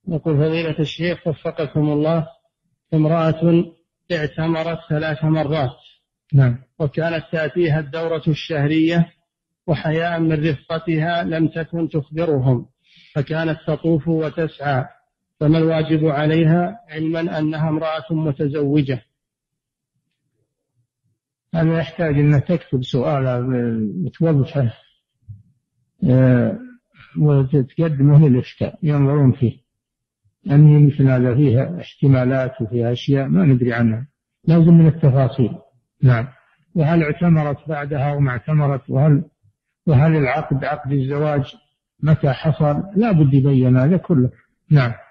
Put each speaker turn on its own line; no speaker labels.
يقول فضيلة الشيخ وفقكم الله، امرأة اعتمرت 3 مرات.
نعم.
وكانت تأتيها الدورة الشهرية، وحياء من رفقتها لم تكن تخبرهم، فكانت تطوف وتسعى، فما الواجب عليها علما أنها امرأة متزوجة؟
هذا يحتاج أن تكتب سؤال وتوضحه وتقدمه للإفتاء ينظرون فيه، لأن مثل هذا فيها احتمالات وفيها أشياء ما ندري عنها، لازم من التفاصيل. نعم. وهل اعتمرت بعدها وما اعتمرت، وهل العقد عقد الزواج متى حصل، لا بد يبين هذا كله. نعم.